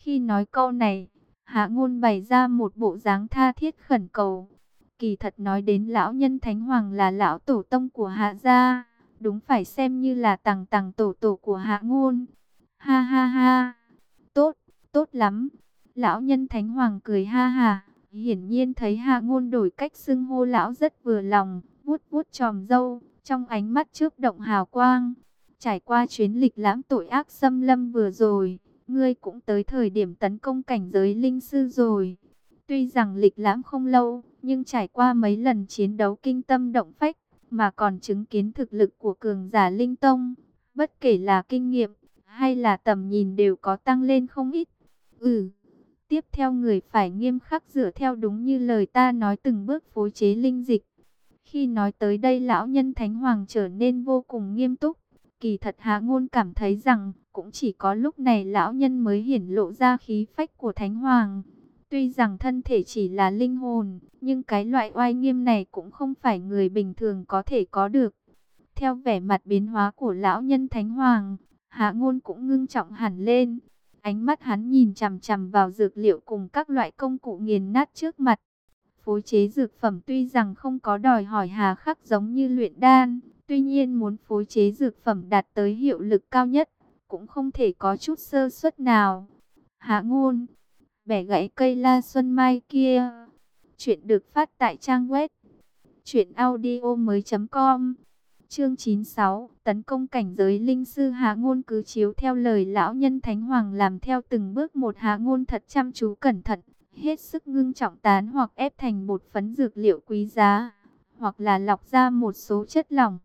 Khi nói câu này, Hạ Ngôn bày ra một bộ dáng tha thiết khẩn cầu. Kỳ thật nói đến lão nhân Thánh Hoàng là lão tổ tông của Hạ gia, đúng phải xem như là tằng tằng tổ tổ của Hạ Ngôn. Ha ha ha, tốt, tốt lắm. Lão nhân Thánh Hoàng cười ha ha, hiển nhiên thấy Hạ Ngôn đổi cách xưng hô lão rất vừa lòng, vuốt vuốt chòm râu, trong ánh mắt chớp động hào quang. Trải qua chuyến lịch lãm tội ác xâm lâm vừa rồi, ngươi cũng tới thời điểm tấn công cảnh giới linh sư rồi. Tuy rằng lịch lãm không lâu, nhưng trải qua mấy lần chiến đấu kinh tâm động phách, mà còn chứng kiến thực lực của cường giả linh tông, bất kể là kinh nghiệm hay là tầm nhìn đều có tăng lên không ít. Tiếp theo người phải nghiêm khắc dựa theo đúng như lời ta nói từng bước phối chế linh dịch. Khi nói tới đây lão nhân Thánh Hoàng trở nên vô cùng nghiêm túc. Kỳ thật Hạ Ngôn cảm thấy rằng cũng chỉ có lúc này lão nhân mới hiển lộ ra khí phách của Thánh Hoàng. Tuy rằng thân thể chỉ là linh hồn, nhưng cái loại oai nghiêm này cũng không phải người bình thường có thể có được. Theo vẻ mặt biến hóa của lão nhân Thánh Hoàng, Hạ Ngôn cũng ngưng trọng hẳn lên. Ánh mắt hắn nhìn chằm chằm vào dược liệu cùng các loại công cụ nghiền nát trước mặt. Phối chế dược phẩm tuy rằng không có đòi hỏi hà khắc giống như luyện đan, tuy nhiên muốn phối chế dược phẩm đạt tới hiệu lực cao nhất, cũng không thể có chút sơ suất nào. Hạ Ngôn, bẻ gãy cây la xuân mai kia. Chuyện được phát tại trang web truyệnaudiomoi.com. Chương 96, tấn công cảnh giới linh sư. Hạ Ngôn cứ chiếu theo lời lão nhân Thánh Hoàng làm theo từng bước một. Hạ Ngôn thật chăm chú cẩn thận, hết sức ngưng trọng tán hoặc ép thành bột phấn dược liệu quý giá, hoặc là lọc ra một số chất lỏng.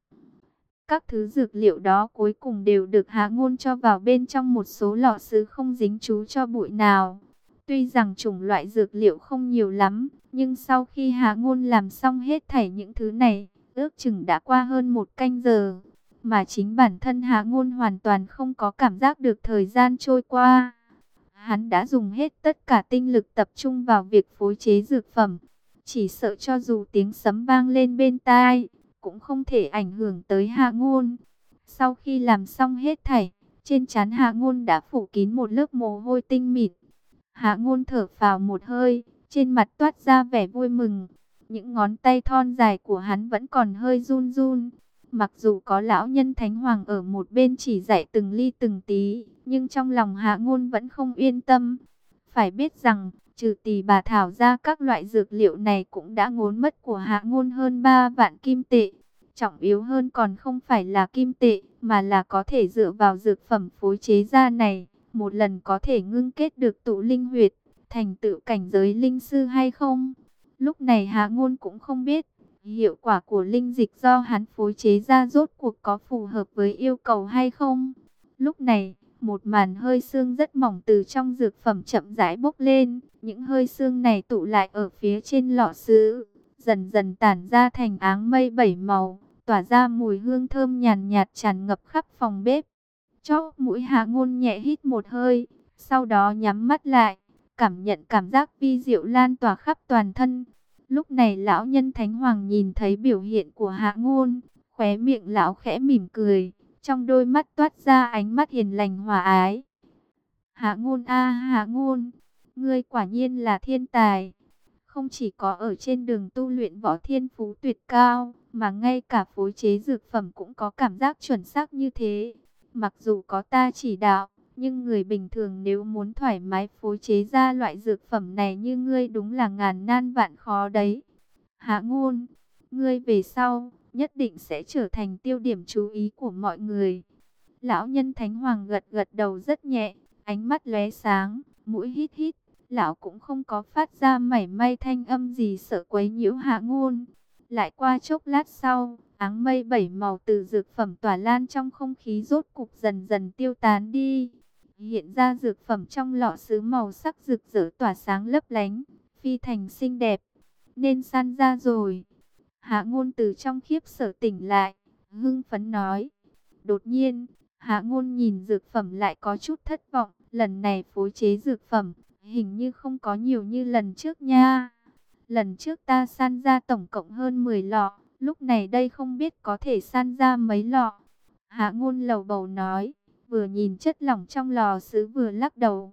Các thứ dược liệu đó cuối cùng đều được Hạ Ngôn cho vào bên trong một số lọ sứ không dính chú cho bụi nào. Tuy rằng chủng loại dược liệu không nhiều lắm, nhưng sau khi Hạ Ngôn làm xong hết thảy những thứ này, ước chừng đã qua hơn 1 canh giờ, mà chính bản thân Hạ Ngôn hoàn toàn không có cảm giác được thời gian trôi qua. Hắn đã dùng hết tất cả tinh lực tập trung vào việc phối chế dược phẩm, chỉ sợ cho dù tiếng sấm vang lên bên tai, cũng không thể ảnh hưởng tới Hạ Ngôn. Sau khi làm xong hết thảy, trên trán Hạ Ngôn đã phủ kín một lớp mồ hôi tinh mịn. Hạ Ngôn thở phào một hơi, trên mặt toát ra vẻ vui mừng. Những ngón tay thon dài của hắn vẫn còn hơi run run. Mặc dù có lão nhân Thánh Hoàng ở một bên chỉ dạy từng ly từng tí, nhưng trong lòng Hạ Ngôn vẫn không yên tâm. Phải biết rằng, trừ tỳ bà thảo ra các loại dược liệu này cũng đã ngốn mất của Hạ Ngôn hơn 3 vạn kim tệ. Trọng yếu hơn còn không phải là kim tệ, mà là có thể dựa vào dược phẩm phối chế ra này, một lần có thể ngưng kết được tụ linh huyệt, thành tựu cảnh giới linh sư hay không. Lúc này Hạ Ngôn cũng không biết, hiệu quả của linh dịch do hắn phối chế ra rốt cuộc có phù hợp với yêu cầu hay không. Lúc này, một màn hơi sương rất mỏng từ trong dược phẩm chậm rãi bốc lên. Những hơi sương này tụ lại ở phía trên lọ sứ, dần dần tản ra thành áng mây 7 màu, tỏa ra mùi hương thơm nhàn nhạt tràn ngập khắp phòng bếp. Chóp mũi Hạ Ngôn nhẹ hít một hơi, sau đó nhắm mắt lại, cảm nhận cảm giác vi diệu lan tỏa khắp toàn thân. Lúc này lão nhân Thánh Hoàng nhìn thấy biểu hiện của Hạ Ngôn, khóe miệng lão khẽ mỉm cười, trong đôi mắt toát ra ánh mắt hiền lành hòa ái. Hạ Ngôn a, Hạ Ngôn, ngươi quả nhiên là thiên tài. Không chỉ có ở trên đường tu luyện võ thiên phú tuyệt cao, mà ngay cả phối chế dược phẩm cũng có cảm giác chuẩn xác như thế. Mặc dù có ta chỉ đạo, nhưng người bình thường nếu muốn thoải mái phối chế ra loại dược phẩm này như ngươi đúng là ngàn nan vạn khó đấy. Hạ Ngôn, ngươi về sau nhất định sẽ trở thành tiêu điểm chú ý của mọi người. Lão nhân Thánh Hoàng gật gật đầu rất nhẹ, ánh mắt lóe sáng, mũi hít hít. Lão cũng không có phát ra mảy may thanh âm gì sợ quấy nhiễu Hạ Ngôn. Lại qua chốc lát sau, áng mây 7 màu từ dược phẩm tỏa lan trong không khí rốt cục dần dần tiêu tán đi. Hiện ra dược phẩm trong lọ sứ màu sắc rực rỡ tỏa sáng lấp lánh, phi thành xinh đẹp. Nên săn ra rồi. Hạ Ngôn từ trong khiếp sợ tỉnh lại, hưng phấn nói. Đột nhiên, Hạ Ngôn nhìn dược phẩm lại có chút thất vọng. Lần này phối chế dược phẩm, hình như không có nhiều như lần trước nha. Lần trước ta săn ra tổng cộng hơn 10 lọ, lúc này đây không biết có thể săn ra mấy lọ. Hạ Ngôn lầu bầu nói, vừa nhìn chất lỏng trong lò sứ vừa lắc đầu.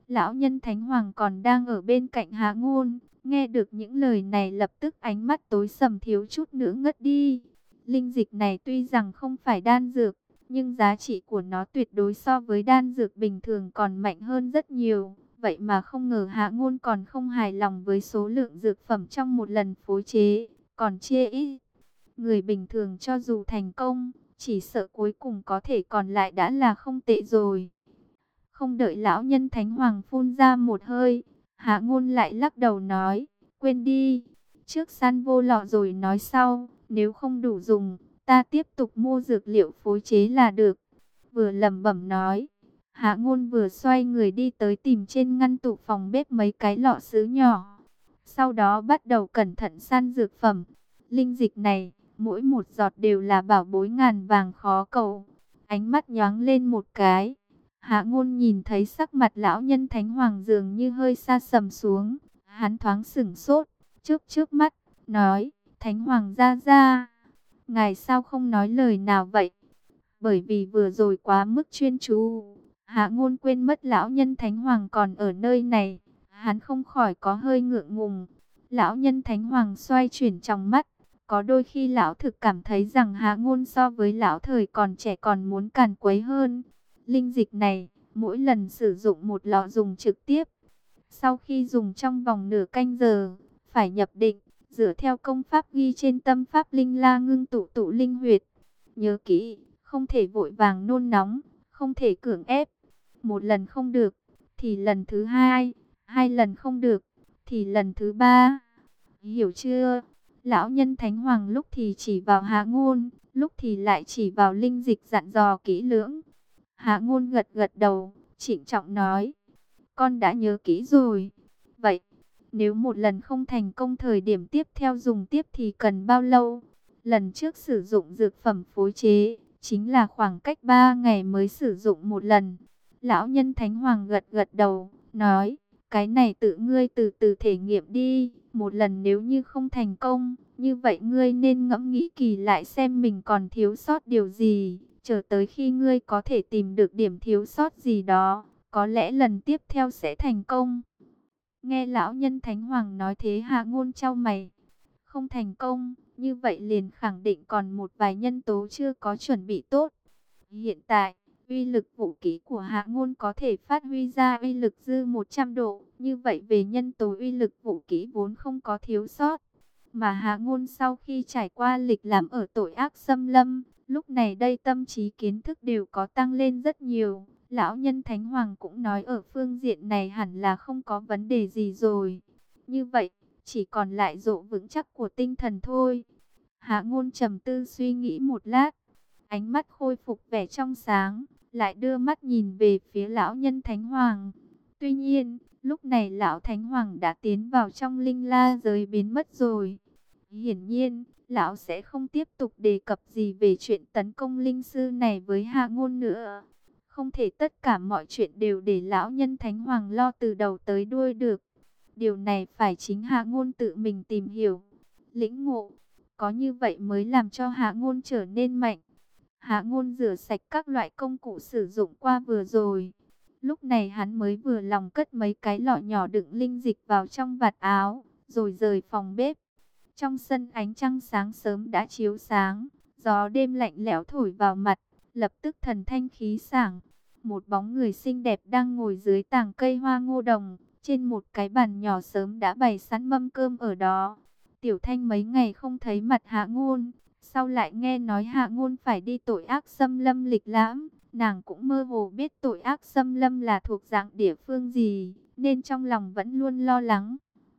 Lão nhân Thánh Hoàng còn đang ở bên cạnh Hạ Ngôn, nghe được những lời này lập tức ánh mắt tối sầm thiếu chút nữa ngất đi. Linh dịch này tuy rằng không phải đan dược, nhưng giá trị của nó tuyệt đối so với đan dược bình thường còn mạnh hơn rất nhiều. Vậy mà không ngờ Hạ Ngôn còn không hài lòng với số lượng dược phẩm trong một lần phối chế, còn chê ít. Người bình thường cho dù thành công, chỉ sợ cuối cùng có thể còn lại đã là không tệ rồi. Không đợi lão nhân Thánh Hoàng phun ra một hơi, Hạ Ngôn lại lắc đầu nói, quên đi, trước săn vô lọ rồi nói sau, nếu không đủ dùng, ta tiếp tục mua dược liệu phối chế là được. Vừa lẩm bẩm nói, Hạ Ngôn vừa xoay người đi tới tìm trên ngăn tủ phòng bếp mấy cái lọ sứ nhỏ. Sau đó bắt đầu cẩn thận săn dược phẩm. Linh dịch này, mỗi một giọt đều là bảo bối ngàn vàng khó cầu. Ánh mắt nhoáng lên một cái. Hạ Ngôn nhìn thấy sắc mặt lão nhân Thánh Hoàng dường như hơi sa sầm xuống. Hắn thoáng sửng sốt, chớp chớp mắt, nói, Thánh Hoàng gia gia, ngài sao không nói lời nào vậy? Bởi vì vừa rồi quá mức chuyên chú, Hạ Ngôn quên mất lão nhân Thánh Hoàng còn ở nơi này. Hắn không khỏi có hơi ngượng ngùng. Lão nhân Thánh Hoàng xoay chuyển trong mắt. Có đôi khi lão thực cảm thấy rằng Hạ Ngôn so với lão thời còn trẻ còn muốn càn quấy hơn. Linh dịch này, mỗi lần sử dụng một lọ dùng trực tiếp. Sau khi dùng trong vòng nửa canh giờ, phải nhập định, dựa theo công pháp ghi trên tâm pháp linh la ngưng tụ tụ linh huyệt. Nhớ kỹ, không thể vội vàng nôn nóng, không thể cưỡng ép. Một lần không được, thì lần thứ hai, hai lần không được, thì lần thứ ba. Hiểu chưa? Lão nhân Thánh Hoàng lúc thì chỉ vào Hạ Ngôn, lúc thì lại chỉ vào linh dịch dặn dò kỹ lưỡng. Hạ Ngôn gật gật đầu, trịnh trọng nói, con đã nhớ kỹ rồi. Vậy, nếu một lần không thành công thời điểm tiếp theo dùng tiếp thì cần bao lâu? Lần trước sử dụng dược phẩm phối chế, chính là khoảng cách 3 ngày mới sử dụng một lần. Lão nhân Thánh Hoàng gật gật đầu, nói, cái này tự ngươi từ từ thể nghiệm đi. Một lần nếu như không thành công, như vậy ngươi nên ngẫm nghĩ kỳ lại xem mình còn thiếu sót điều gì. Chờ tới khi ngươi có thể tìm được điểm thiếu sót gì đó, có lẽ lần tiếp theo sẽ thành công. Nghe lão nhân Thánh Hoàng nói thế, Hạ Ngôn chau mày. Không thành công, như vậy liền khẳng định còn một vài nhân tố chưa có chuẩn bị tốt. Hiện tại, uy lực vũ khí của Hạ Ngôn có thể phát huy ra uy lực dư 100 độ. Như vậy về nhân tố uy lực vũ khí vốn không có thiếu sót. Mà Hạ Ngôn sau khi trải qua lịch làm ở tội ác xâm lâm, lúc này đây tâm trí kiến thức đều có tăng lên rất nhiều. Lão nhân Thánh Hoàng cũng nói ở phương diện này hẳn là không có vấn đề gì rồi. Như vậy, chỉ còn lại độ vững chắc của tinh thần thôi. Hạ Ngôn trầm tư suy nghĩ một lát, ánh mắt khôi phục vẻ trong sáng, lại đưa mắt nhìn về phía lão nhân Thánh Hoàng. Tuy nhiên, lúc này lão Thánh Hoàng đã tiến vào trong linh la giới biến mất rồi. Hiển nhiên, lão sẽ không tiếp tục đề cập gì về chuyện tấn công linh sư này với Hạ Ngôn nữa. Không thể tất cả mọi chuyện đều để lão nhân Thánh Hoàng lo từ đầu tới đuôi được. Điều này phải chính Hạ Ngôn tự mình tìm hiểu, lĩnh ngộ. Có như vậy mới làm cho Hạ Ngôn trở nên mạnh. Hạ Ngôn rửa sạch các loại công cụ sử dụng qua vừa rồi. Lúc này hắn mới vừa lòng cất mấy cái lọ nhỏ đựng linh dịch vào trong vạt áo, rồi rời phòng bếp. Trong sân ánh trăng sáng sớm đã chiếu sáng, gió đêm lạnh lẽo thổi vào mặt, lập tức thần thanh khí sảng. Một bóng người xinh đẹp đang ngồi dưới tàng cây hoa ngô đồng, trên một cái bàn nhỏ sớm đã bày sẵn mâm cơm ở đó. Tiểu Thanh mấy ngày không thấy mặt Hạ Ngôn, sau lại nghe nói Hạ Ngôn phải đi tội ác xâm lâm lịch lãm, nàng cũng mơ hồ biết tội ác xâm lâm là thuộc dạng địa phương gì, nên trong lòng vẫn luôn lo lắng.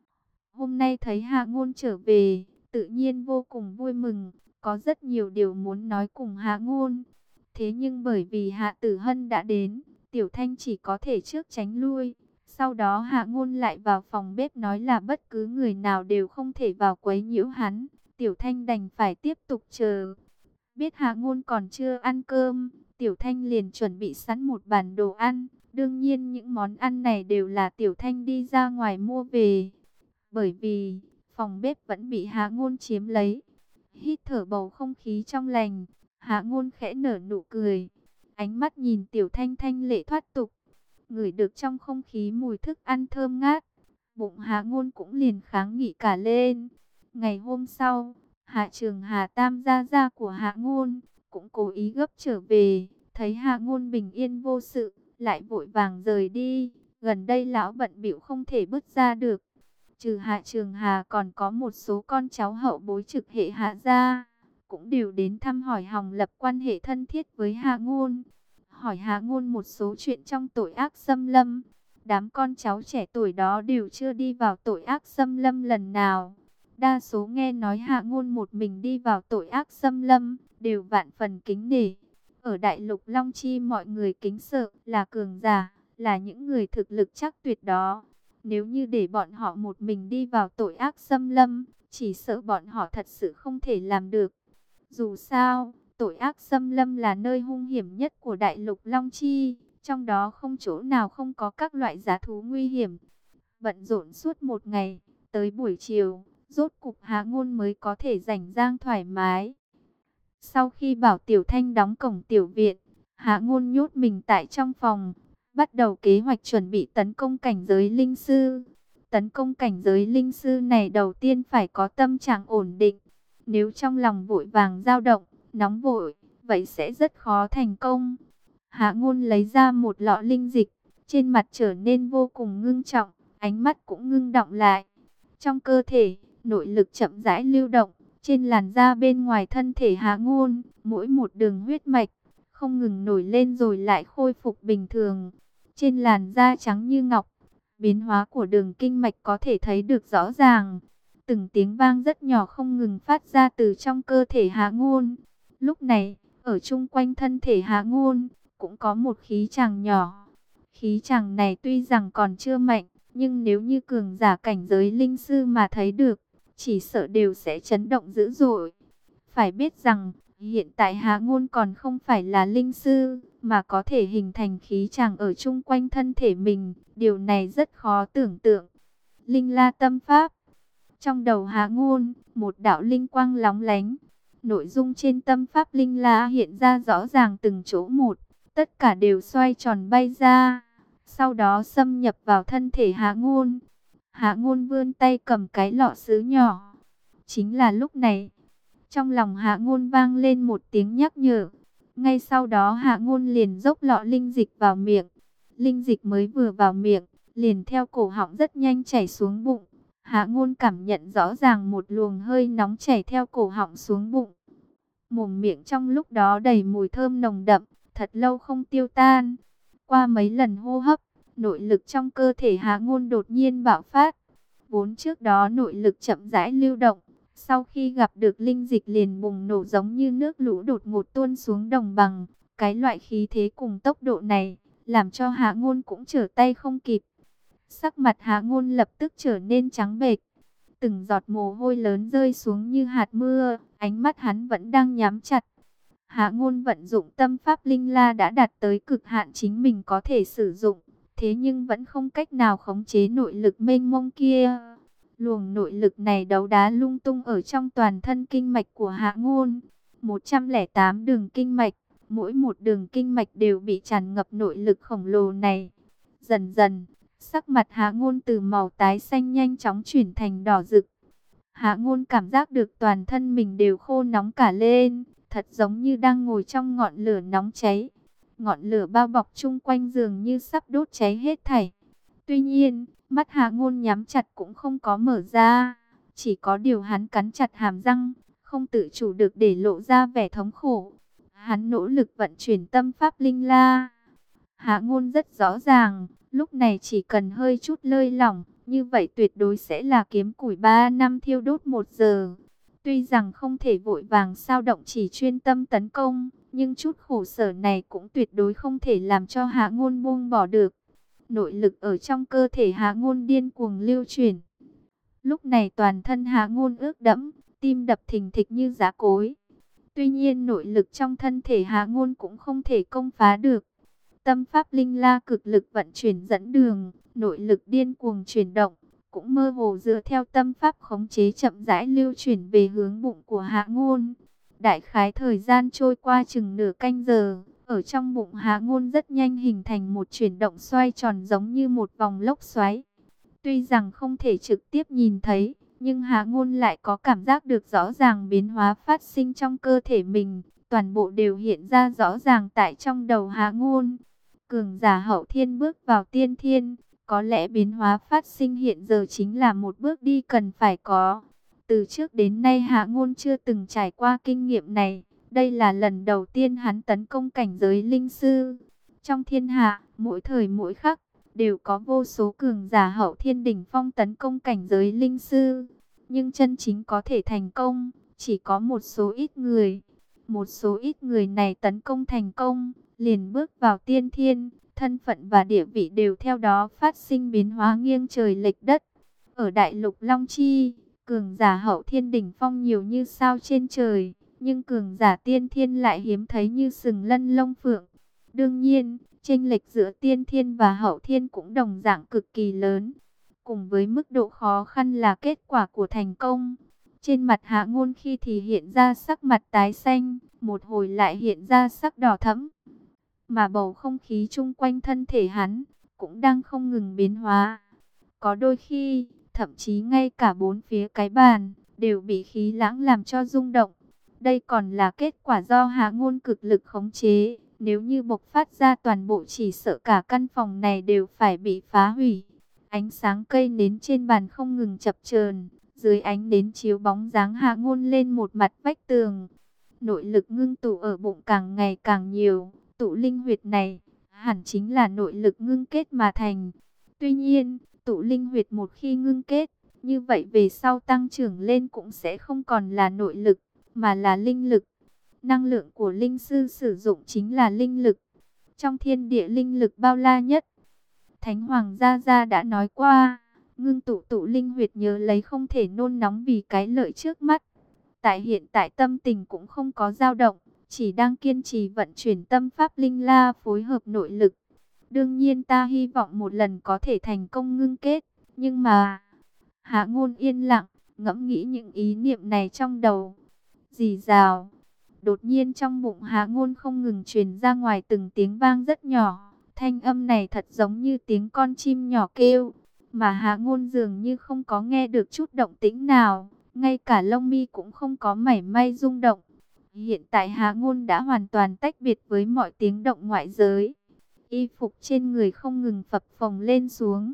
Hôm nay thấy Hạ Ngôn trở về, tự nhiên vô cùng vui mừng, có rất nhiều điều muốn nói cùng Hạ Ngôn. Thế nhưng bởi vì Hạ Tử Hân đã đến, Tiểu Thanh chỉ có thể trước tránh lui. Sau đó Hạ Ngôn lại vào phòng bếp nói là bất cứ người nào đều không thể vào quấy nhiễu hắn. Tiểu Thanh đành phải tiếp tục chờ. Biết Hạ Ngôn còn chưa ăn cơm, Tiểu Thanh liền chuẩn bị sẵn một bàn đồ ăn. Đương nhiên những món ăn này đều là Tiểu Thanh đi ra ngoài mua về. Bởi vì phòng bếp vẫn bị Hạ Ngôn chiếm lấy. Hít thở bầu không khí trong lành, Hạ Ngôn khẽ nở nụ cười. Ánh mắt nhìn Tiểu Thanh thanh lệ thoát tục. ngửi được trong không khí mùi thức ăn thơm ngát, bụng Hạ Ngôn cũng liền kháng nghị cả lên. Ngày hôm sau, Hạ Trường Hà tam gia gia của Hạ Ngôn cũng cố ý gấp trở về, thấy Hạ Ngôn bình yên vô sự, lại vội vàng rời đi. Gần đây lão bận bịu không thể bước ra được. Trừ Hạ Trường Hà còn có một số con cháu hậu bối trực hệ Hạ gia, cũng đều đến thăm hỏi Hồng Lập quan hệ thân thiết với Hạ Ngôn. Hỏi Hạ Ngôn một số chuyện trong tội ác xâm lâm. Đám con cháu trẻ tuổi đó đều chưa đi vào tội ác xâm lâm lần nào. Đa số nghe nói Hạ Ngôn một mình đi vào tội ác xâm lâm, đều vạn phần kính nể. Ở đại lục Long Chi mọi người kính sợ là cường giả, là những người thực lực chắc tuyệt đó. Nếu như để bọn họ một mình đi vào tội ác xâm lâm, chỉ sợ bọn họ thật sự không thể làm được. Dù sao, tội ác xâm lâm là nơi hung hiểm nhất của đại lục Long Chi, trong đó không chỗ nào không có các loại dã thú nguy hiểm. Bận rộn suốt một ngày, tới buổi chiều, rốt cục Hạ Ngôn mới có thể rảnh rang thoải mái. Sau khi bảo Tiểu Thanh đóng cổng tiểu viện, Hạ Ngôn nhốt mình tại trong phòng, bắt đầu kế hoạch chuẩn bị tấn công cảnh giới linh sư. Tấn công cảnh giới linh sư này đầu tiên phải có tâm trạng ổn định. Nếu trong lòng vội vàng dao động, nóng vội, vậy sẽ rất khó thành công. Hạ Ngôn lấy ra một lọ linh dịch, trên mặt trở nên vô cùng ngưng trọng, ánh mắt cũng ngưng đọng lại. Trong cơ thể, nội lực chậm rãi lưu động, trên làn da bên ngoài thân thể Hạ Ngôn, mỗi một đường huyết mạch không ngừng nổi lên rồi lại khôi phục bình thường. Trên làn da trắng như ngọc, biến hóa của đường kinh mạch có thể thấy được rõ ràng. Từng tiếng vang rất nhỏ không ngừng phát ra từ trong cơ thể Hạ Ngôn. Lúc này, ở chung quanh thân thể Hạ Ngôn, cũng có một khí chàng nhỏ. Khí chàng này tuy rằng còn chưa mạnh, nhưng nếu như cường giả cảnh giới linh sư mà thấy được, chỉ sợ đều sẽ chấn động dữ dội. Phải biết rằng, hiện tại Hạ Ngôn còn không phải là linh sư, mà có thể hình thành khí chàng ở chung quanh thân thể mình. Điều này rất khó tưởng tượng. Linh La Tâm Pháp. Trong đầu Hạ Ngôn, một đạo linh quang lóng lánh. Nội dung trên tâm pháp Linh La hiện ra rõ ràng từng chỗ một. Tất cả đều xoay tròn bay ra. Sau đó xâm nhập vào thân thể Hạ Ngôn. Hạ Ngôn vươn tay cầm cái lọ sứ nhỏ. Chính là lúc này, trong lòng Hạ Ngôn vang lên một tiếng nhắc nhở. Ngay sau đó Hạ Ngôn liền dốc lọ linh dịch vào miệng. Linh dịch mới vừa vào miệng, liền theo cổ họng rất nhanh chảy xuống bụng. Hạ Ngôn cảm nhận rõ ràng một luồng hơi nóng chảy theo cổ họng xuống bụng. Mồm miệng trong lúc đó đầy mùi thơm nồng đậm, thật lâu không tiêu tan. Qua mấy lần hô hấp, nội lực trong cơ thể Hạ Ngôn đột nhiên bạo phát. Vốn trước đó nội lực chậm rãi lưu động, sau khi gặp được linh dịch liền bùng nổ giống như nước lũ đột ngột tuôn xuống đồng bằng. Cái loại khí thế cùng tốc độ này, làm cho Hạ Ngôn cũng trở tay không kịp. Sắc mặt Hạ Ngôn lập tức trở nên trắng bệch. Từng giọt mồ hôi lớn rơi xuống như hạt mưa, ánh mắt hắn vẫn đang nhắm chặt. Hạ Ngôn vận dụng tâm pháp Linh La đã đạt tới cực hạn chính mình có thể sử dụng, thế nhưng vẫn không cách nào khống chế nội lực mênh mông kia. Luồng nội lực này đấu đá lung tung ở trong toàn thân kinh mạch của Hạ Ngôn. 108 đường kinh mạch, mỗi một đường kinh mạch đều bị tràn ngập nội lực khổng lồ này. Dần dần, sắc mặt Hạ Ngôn từ màu tái xanh nhanh chóng chuyển thành đỏ rực. Hạ Ngôn cảm giác được toàn thân mình đều khô nóng cả lên, thật giống như đang ngồi trong ngọn lửa nóng cháy. Ngọn lửa bao bọc chung quanh dường như sắp đốt cháy hết thảy. Tuy nhiên, mắt Hạ Ngôn nhắm chặt cũng không có mở ra, chỉ có điều hắn cắn chặt hàm răng, không tự chủ được để lộ ra vẻ thống khổ. Hắn nỗ lực vận chuyển tâm pháp Linh La. Hạ Ngôn rất rõ ràng, lúc này chỉ cần hơi chút lơi lỏng, như vậy tuyệt đối sẽ là kiếm củi 3 năm thiêu đốt 1 giờ. Tuy rằng không thể vội vàng sao động chỉ chuyên tâm tấn công, nhưng chút khổ sở này cũng tuyệt đối không thể làm cho Hạ Ngôn buông bỏ được. Nội lực ở trong cơ thể Hạ Ngôn điên cuồng lưu chuyển. Lúc này toàn thân Hạ Ngôn ướt đẫm, tim đập thình thịch như giá cối. Tuy nhiên nội lực trong thân thể Hạ Ngôn cũng không thể công phá được. Tâm pháp Linh La cực lực vận chuyển dẫn đường, nội lực điên cuồng chuyển động, cũng mơ hồ dựa theo tâm pháp khống chế chậm rãi lưu chuyển về hướng bụng của Hạ Ngôn. Đại khái thời gian trôi qua chừng nửa canh giờ, Ở trong bụng Hạ Ngôn rất nhanh hình thành một chuyển động xoay tròn giống như một vòng lốc xoáy. Tuy rằng không thể trực tiếp nhìn thấy, nhưng Hạ Ngôn lại có cảm giác được rõ ràng biến hóa phát sinh trong cơ thể mình. Toàn bộ đều hiện ra rõ ràng tại trong đầu Hạ Ngôn. Cường giả hậu thiên bước vào tiên thiên, có lẽ biến hóa phát sinh hiện giờ chính là một bước đi cần phải có. Từ trước đến nay Hạ Ngôn chưa từng trải qua kinh nghiệm này. Đây là lần đầu tiên hắn tấn công cảnh giới linh sư. Trong thiên hạ, mỗi thời mỗi khắc, đều có vô số cường giả hậu thiên đỉnh phong tấn công cảnh giới linh sư. Nhưng chân chính có thể thành công, chỉ có một số ít người. Một số ít người này tấn công thành công, liền bước vào tiên thiên, thân phận và địa vị đều theo đó phát sinh biến hóa nghiêng trời lệch đất. Ở đại lục Long Chi, cường giả hậu thiên đỉnh phong nhiều như sao trên trời, nhưng cường giả tiên thiên lại hiếm thấy như sừng lân lông phượng. Đương nhiên, chênh lệch giữa tiên thiên và hậu thiên cũng đồng dạng cực kỳ lớn. Cùng với mức độ khó khăn là kết quả của thành công. Trên mặt Hạ Ngôn khi thì hiện ra sắc mặt tái xanh, một hồi lại hiện ra sắc đỏ thẫm. Mà bầu không khí chung quanh thân thể hắn cũng đang không ngừng biến hóa. Có đôi khi, thậm chí ngay cả bốn phía cái bàn đều bị khí lãng làm cho rung động. Đây còn là kết quả do Hạ Ngôn cực lực khống chế. Nếu như bộc phát ra toàn bộ chỉ sợ cả căn phòng này đều phải bị phá hủy. Ánh sáng cây nến trên bàn không ngừng chập chờn, dưới ánh nến chiếu bóng dáng Hạ Ngôn lên một mặt vách tường. Nội lực ngưng tụ ở bụng càng ngày càng nhiều, tụ linh huyệt này hẳn chính là nội lực ngưng kết mà thành. Tuy nhiên, tụ linh huyệt một khi ngưng kết, như vậy về sau tăng trưởng lên cũng sẽ không còn là nội lực, mà là linh lực. Năng lượng của linh sư sử dụng chính là linh lực. Trong thiên địa linh lực bao la nhất, Thánh Hoàng Gia Gia đã nói qua, ngưng tụ tụ linh huyệt nhớ lấy không thể nôn nóng vì cái lợi trước mắt. Tại hiện tại tâm tình cũng không có dao động, chỉ đang kiên trì vận chuyển tâm pháp linh la phối hợp nội lực. Đương nhiên ta hy vọng một lần có thể thành công ngưng kết, nhưng mà... Hạ Ngôn yên lặng, ngẫm nghĩ những ý niệm này trong đầu. Rì rào. Đột nhiên trong bụng Hạ Ngôn không ngừng truyền ra ngoài từng tiếng vang rất nhỏ. Thanh âm này thật giống như tiếng con chim nhỏ kêu. Mà Hạ Ngôn dường như không có nghe được chút động tĩnh nào. Ngay cả lông mi cũng không có mảy may rung động. Hiện tại Hạ Ngôn đã hoàn toàn tách biệt với mọi tiếng động ngoại giới. Y phục trên người không ngừng phập phồng lên xuống.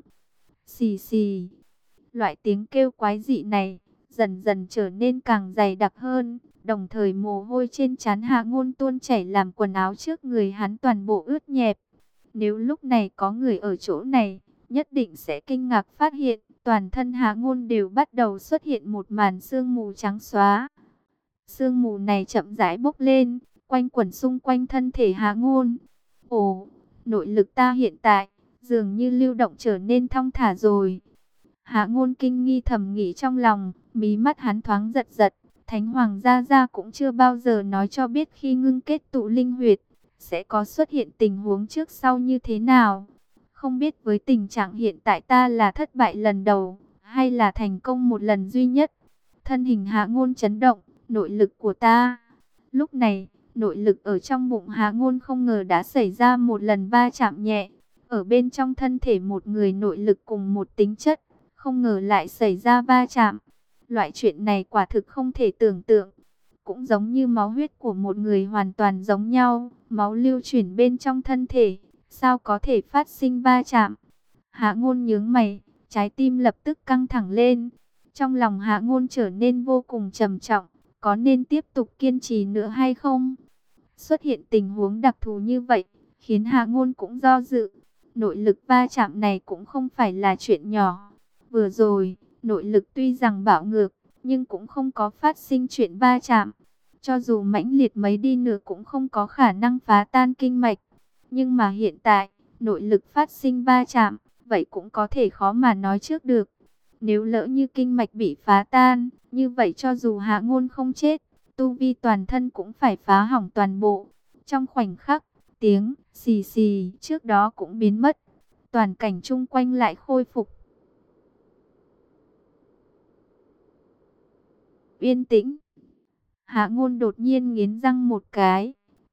Xì xì. Loại tiếng kêu quái dị này dần dần trở nên càng dày đặc hơn. Đồng thời mồ hôi trên trán Hạ Ngôn tuôn chảy làm quần áo trước người hắn toàn bộ ướt nhẹp. Nếu lúc này có người ở chỗ này, nhất định sẽ kinh ngạc phát hiện toàn thân Hạ Ngôn đều bắt đầu xuất hiện một màn sương mù trắng xóa. Sương mù này chậm rãi bốc lên, quanh quẩn xung quanh thân thể Hạ Ngôn. Ồ, nội lực ta hiện tại dường như lưu động trở nên thong thả rồi. Hạ Ngôn kinh nghi thầm nghĩ trong lòng, mí mắt hắn thoáng giật giật. Thánh Hoàng Gia Gia cũng chưa bao giờ nói cho biết khi ngưng kết tụ linh huyệt sẽ có xuất hiện tình huống trước sau như thế nào. Không biết với tình trạng hiện tại ta là thất bại lần đầu hay là thành công một lần duy nhất. Thân hình Hạ Ngôn chấn động, nội lực của ta. Lúc này, nội lực ở trong bụng Hạ Ngôn không ngờ đã xảy ra một lần va chạm nhẹ. Ở bên trong thân thể một người nội lực cùng một tính chất, không ngờ lại xảy ra va chạm. Loại chuyện này quả thực không thể tưởng tượng. Cũng giống như máu huyết của một người hoàn toàn giống nhau, máu lưu chuyển bên trong thân thể, sao có thể phát sinh va chạm? Hạ Ngôn nhướng mày, trái tim lập tức căng thẳng lên. Trong lòng Hạ Ngôn trở nên vô cùng trầm trọng, có nên tiếp tục kiên trì nữa hay không? Xuất hiện tình huống đặc thù như vậy, khiến Hạ Ngôn cũng do dự. Nội lực va chạm này cũng không phải là chuyện nhỏ. Vừa rồi, nội lực tuy rằng bạo ngược, nhưng cũng không có phát sinh chuyện va chạm. Cho dù mãnh liệt mấy đi nữa cũng không có khả năng phá tan kinh mạch. Nhưng mà hiện tại, nội lực phát sinh va chạm, vậy cũng có thể khó mà nói trước được. Nếu lỡ như kinh mạch bị phá tan, như vậy cho dù Hạ Ngôn không chết, tu vi toàn thân cũng phải phá hỏng toàn bộ. Trong khoảnh khắc, tiếng xì xì trước đó cũng biến mất. Toàn cảnh chung quanh lại khôi phục yên tĩnh. Hạ Ngôn đột nhiên nghiến răng một cái,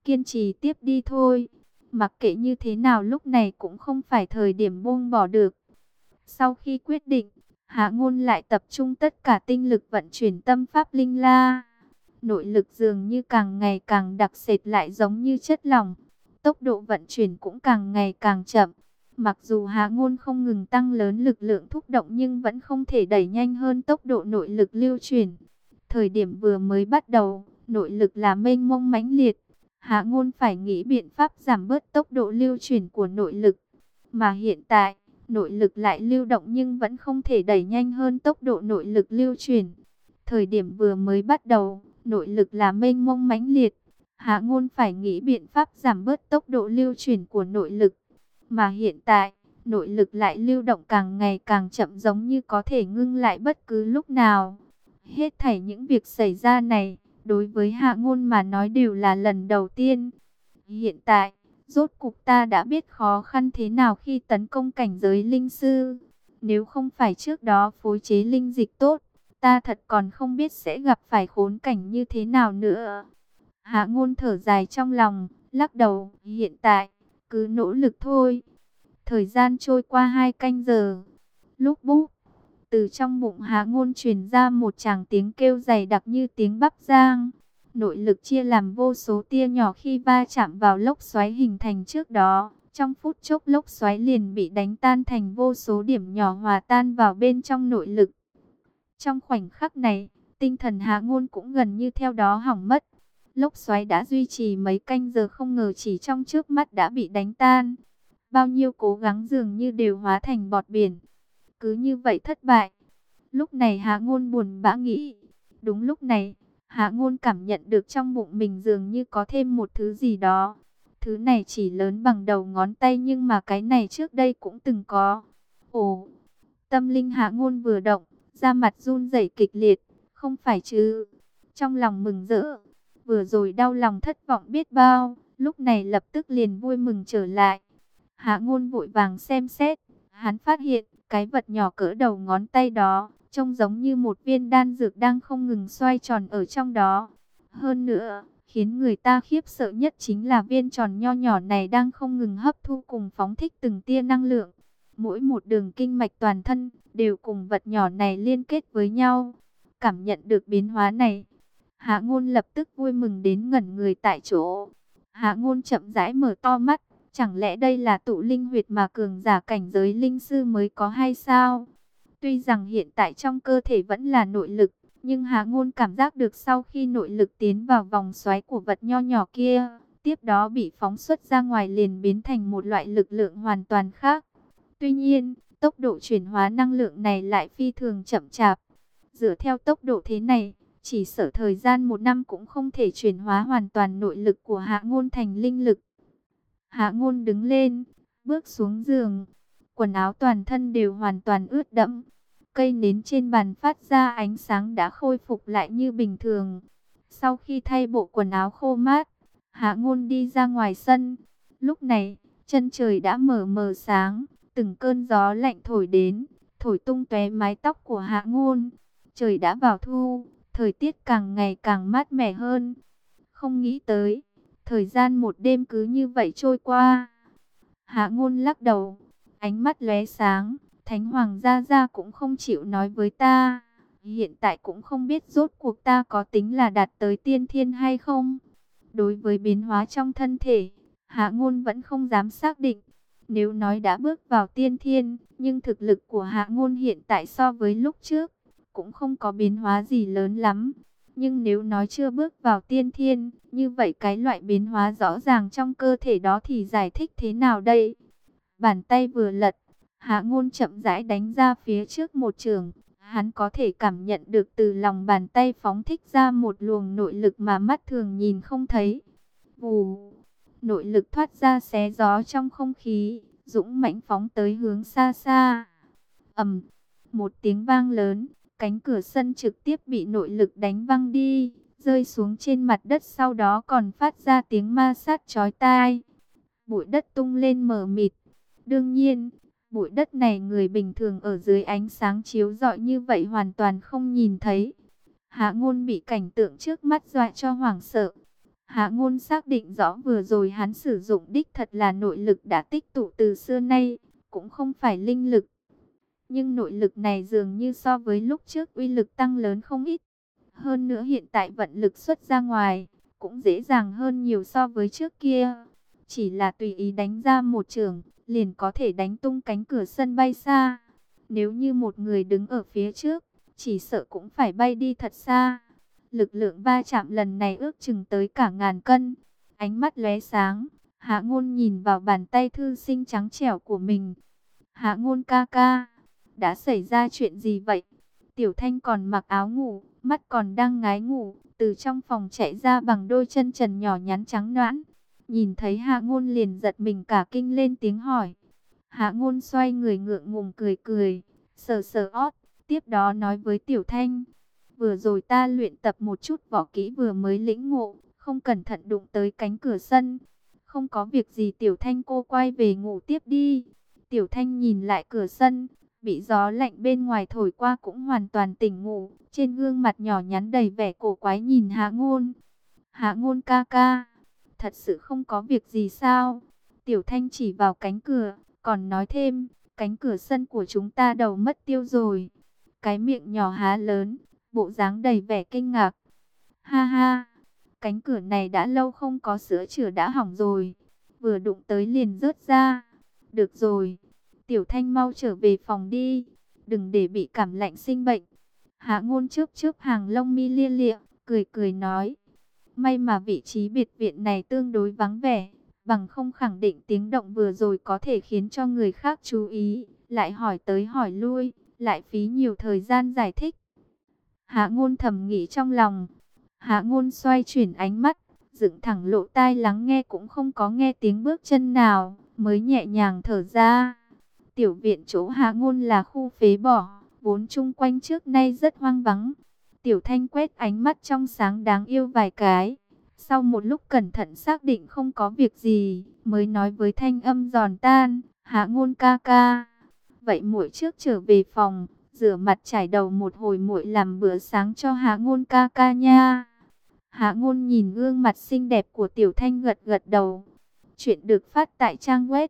kiên trì tiếp đi thôi. Mặc kệ như thế nào lúc này cũng không phải thời điểm buông bỏ được. Sau khi quyết định, Hạ Ngôn lại tập trung tất cả tinh lực vận chuyển tâm pháp linh la. Nội lực dường như càng ngày càng đặc sệt lại giống như chất lỏng. Tốc độ vận chuyển cũng càng ngày càng chậm. Mặc dù Hạ Ngôn không ngừng tăng lớn lực lượng thúc động nhưng vẫn không thể đẩy nhanh hơn tốc độ nội lực lưu chuyển. Thời điểm vừa mới bắt đầu, nội lực là mênh mông mãnh liệt. Hạ Ngôn phải nghĩ biện pháp giảm bớt tốc độ lưu chuyển của nội lực. Mà hiện tại, nội lực lại lưu động nhưng vẫn không thể đẩy nhanh hơn tốc độ nội lực lưu chuyển. Thời điểm vừa mới bắt đầu, nội lực là mênh mông mãnh liệt. Hạ Ngôn phải nghĩ biện pháp giảm bớt tốc độ lưu chuyển của nội lực. Mà hiện tại, nội lực lại lưu động càng ngày càng chậm giống như có thể ngưng lại bất cứ lúc nào. Hết thảy những việc xảy ra này, đối với Hạ Ngôn mà nói đều là lần đầu tiên. Hiện tại, rốt cục ta đã biết khó khăn thế nào khi tấn công cảnh giới linh sư. Nếu không phải trước đó phối chế linh dịch tốt, ta thật còn không biết sẽ gặp phải khốn cảnh như thế nào nữa. Hạ Ngôn thở dài trong lòng, lắc đầu, hiện tại, cứ nỗ lực thôi. Thời gian trôi qua 2 canh giờ. Lúc búp, từ trong bụng Hạ Ngôn truyền ra một tràng tiếng kêu dày đặc như tiếng bắp rang. Nội lực chia làm vô số tia nhỏ khi va chạm vào lốc xoáy hình thành trước đó. Trong phút chốc lốc xoáy liền bị đánh tan thành vô số điểm nhỏ hòa tan vào bên trong nội lực. Trong khoảnh khắc này, tinh thần Hạ Ngôn cũng gần như theo đó hỏng mất. Lốc xoáy đã duy trì mấy canh giờ không ngờ chỉ trong chớp mắt đã bị đánh tan. Bao nhiêu cố gắng dường như đều hóa thành bọt biển. Cứ như vậy thất bại. Lúc này Hạ Ngôn buồn bã nghĩ. Đúng lúc này, Hạ Ngôn cảm nhận được trong bụng mình dường như có thêm một thứ gì đó. Thứ này chỉ lớn bằng đầu ngón tay nhưng mà cái này trước đây cũng từng có. Ồ, tâm linh Hạ Ngôn vừa động, da mặt run rẩy kịch liệt. Không phải chứ? Trong lòng mừng rỡ, vừa rồi đau lòng thất vọng biết bao, lúc này lập tức liền vui mừng trở lại. Hạ Ngôn vội vàng xem xét, hắn phát hiện cái vật nhỏ cỡ đầu ngón tay đó, trông giống như một viên đan dược đang không ngừng xoay tròn ở trong đó. Hơn nữa, khiến người ta khiếp sợ nhất chính là viên tròn nho nhỏ này đang không ngừng hấp thu cùng phóng thích từng tia năng lượng. Mỗi một đường kinh mạch toàn thân đều cùng vật nhỏ này liên kết với nhau. Cảm nhận được biến hóa này, Hạ Ngôn lập tức vui mừng đến ngẩn người tại chỗ. Hạ Ngôn chậm rãi mở to mắt, chẳng lẽ đây là tụ linh huyệt mà cường giả cảnh giới linh sư mới có hay sao? Tuy rằng hiện tại trong cơ thể vẫn là nội lực, nhưng Hạ Ngôn cảm giác được sau khi nội lực tiến vào vòng xoáy của vật nho nhỏ kia, tiếp đó bị phóng xuất ra ngoài liền biến thành một loại lực lượng hoàn toàn khác. Tuy nhiên, tốc độ chuyển hóa năng lượng này lại phi thường chậm chạp. Dựa theo tốc độ thế này, chỉ sợ thời gian 1 năm cũng không thể chuyển hóa hoàn toàn nội lực của Hạ Ngôn thành linh lực. Hạ Ngôn đứng lên, bước xuống giường. Quần áo toàn thân đều hoàn toàn ướt đẫm. Cây nến trên bàn phát ra ánh sáng đã khôi phục lại như bình thường. Sau khi thay bộ quần áo khô mát, Hạ Ngôn đi ra ngoài sân. Lúc này, chân trời đã mờ mờ sáng, từng cơn gió lạnh thổi đến, thổi tung tóe mái tóc của Hạ Ngôn. Trời đã vào thu, thời tiết càng ngày càng mát mẻ hơn. Không nghĩ tới, thời gian một đêm cứ như vậy trôi qua. Hạ Ngôn lắc đầu, ánh mắt lóe sáng. Thánh Hoàng Gia Gia cũng không chịu nói với ta. Hiện tại cũng không biết rốt cuộc ta có tính là đạt tới tiên thiên hay không. Đối với biến hóa trong thân thể, Hạ Ngôn vẫn không dám xác định. Nếu nói đã bước vào tiên thiên, nhưng thực lực của Hạ Ngôn hiện tại so với lúc trước cũng không có biến hóa gì lớn lắm. Nhưng nếu nói chưa bước vào tiên thiên, như vậy cái loại biến hóa rõ ràng trong cơ thể đó thì giải thích thế nào đây? Bàn tay vừa lật, Hạ Ngôn chậm rãi đánh ra phía trước một chưởng. Hắn có thể cảm nhận được từ lòng bàn tay phóng thích ra một luồng nội lực mà mắt thường nhìn không thấy. Vù, nội lực thoát ra xé gió trong không khí, dũng mãnh phóng tới hướng xa xa. Ầm, một tiếng vang lớn, cánh cửa sân trực tiếp bị nội lực đánh văng đi, rơi xuống trên mặt đất, sau đó còn phát ra tiếng ma sát chói tai. Bụi đất tung lên mờ mịt. Đương nhiên, bụi đất này người bình thường ở dưới ánh sáng chiếu rọi như vậy hoàn toàn không nhìn thấy. Hạ Ngôn bị cảnh tượng trước mắt dọa cho hoảng sợ. Hạ Ngôn xác định rõ vừa rồi hắn sử dụng đích thật là nội lực đã tích tụ từ xưa nay, cũng không phải linh lực. Nhưng nội lực này dường như so với lúc trước uy lực tăng lớn không ít. Hơn nữa hiện tại vận lực xuất ra ngoài, cũng dễ dàng hơn nhiều so với trước kia. Chỉ là tùy ý đánh ra một chưởng, liền có thể đánh tung cánh cửa sân bay xa. Nếu như một người đứng ở phía trước, chỉ sợ cũng phải bay đi thật xa. Lực lượng va chạm lần này ước chừng tới cả ngàn cân. Ánh mắt lóe sáng, Hạ Ngôn nhìn vào bàn tay thư sinh trắng trẻo của mình. Hạ Ngôn ca ca, đã xảy ra chuyện gì vậy? Tiểu Thanh còn mặc áo ngủ, mắt còn đang ngái ngủ, từ trong phòng chạy ra bằng đôi chân trần nhỏ nhắn trắng nõn. Nhìn thấy Hạ Ngôn liền giật mình cả kinh lên tiếng hỏi. Hạ Ngôn xoay người ngượng ngùng cười cười, sờ sờ ót, tiếp đó nói với Tiểu Thanh. Vừa rồi ta luyện tập một chút võ kỹ vừa mới lĩnh ngộ, không cẩn thận đụng tới cánh cửa sân. Không có việc gì Tiểu Thanh cô quay về ngủ tiếp đi. Tiểu Thanh nhìn lại cửa sân, bị gió lạnh bên ngoài thổi qua cũng hoàn toàn tỉnh ngủ. Trên gương mặt nhỏ nhắn đầy vẻ cổ quái nhìn Hạ Ngôn. Hạ Ngôn ca ca, thật sự không có việc gì sao? Tiểu Thanh chỉ vào cánh cửa, còn nói thêm, cánh cửa sân của chúng ta đầu mất tiêu rồi. Cái miệng nhỏ há lớn, bộ dáng đầy vẻ kinh ngạc. Ha ha, cánh cửa này đã lâu không có sửa chữa đã hỏng rồi. Vừa đụng tới liền rớt ra. Được rồi, Tiểu Thanh mau trở về phòng đi. Đừng để bị cảm lạnh sinh bệnh. Hạ Ngôn chớp chớp hàng lông mi lia lịa, cười cười nói. May mà vị trí biệt viện này tương đối vắng vẻ. Bằng không khẳng định tiếng động vừa rồi có thể khiến cho người khác chú ý. Lại hỏi tới hỏi lui, lại phí nhiều thời gian giải thích. Hạ Ngôn thầm nghĩ trong lòng. Hạ Ngôn xoay chuyển ánh mắt, dựng thẳng lỗ tai lắng nghe cũng không có nghe tiếng bước chân nào, mới nhẹ nhàng thở ra. Tiểu viện chỗ Hạ Ngôn là khu phế bỏ, vốn chung quanh trước nay rất hoang vắng. Tiểu Thanh quét ánh mắt trong sáng đáng yêu vài cái. Sau một lúc cẩn thận xác định không có việc gì, mới nói với thanh âm giòn tan, Hạ Ngôn ca ca. Vậy muội trước trở về phòng, rửa mặt chải đầu một hồi muội làm bữa sáng cho Hạ Ngôn ca ca nha. Hạ Ngôn nhìn gương mặt xinh đẹp của Tiểu Thanh gật gật đầu. Chuyện được phát tại trang web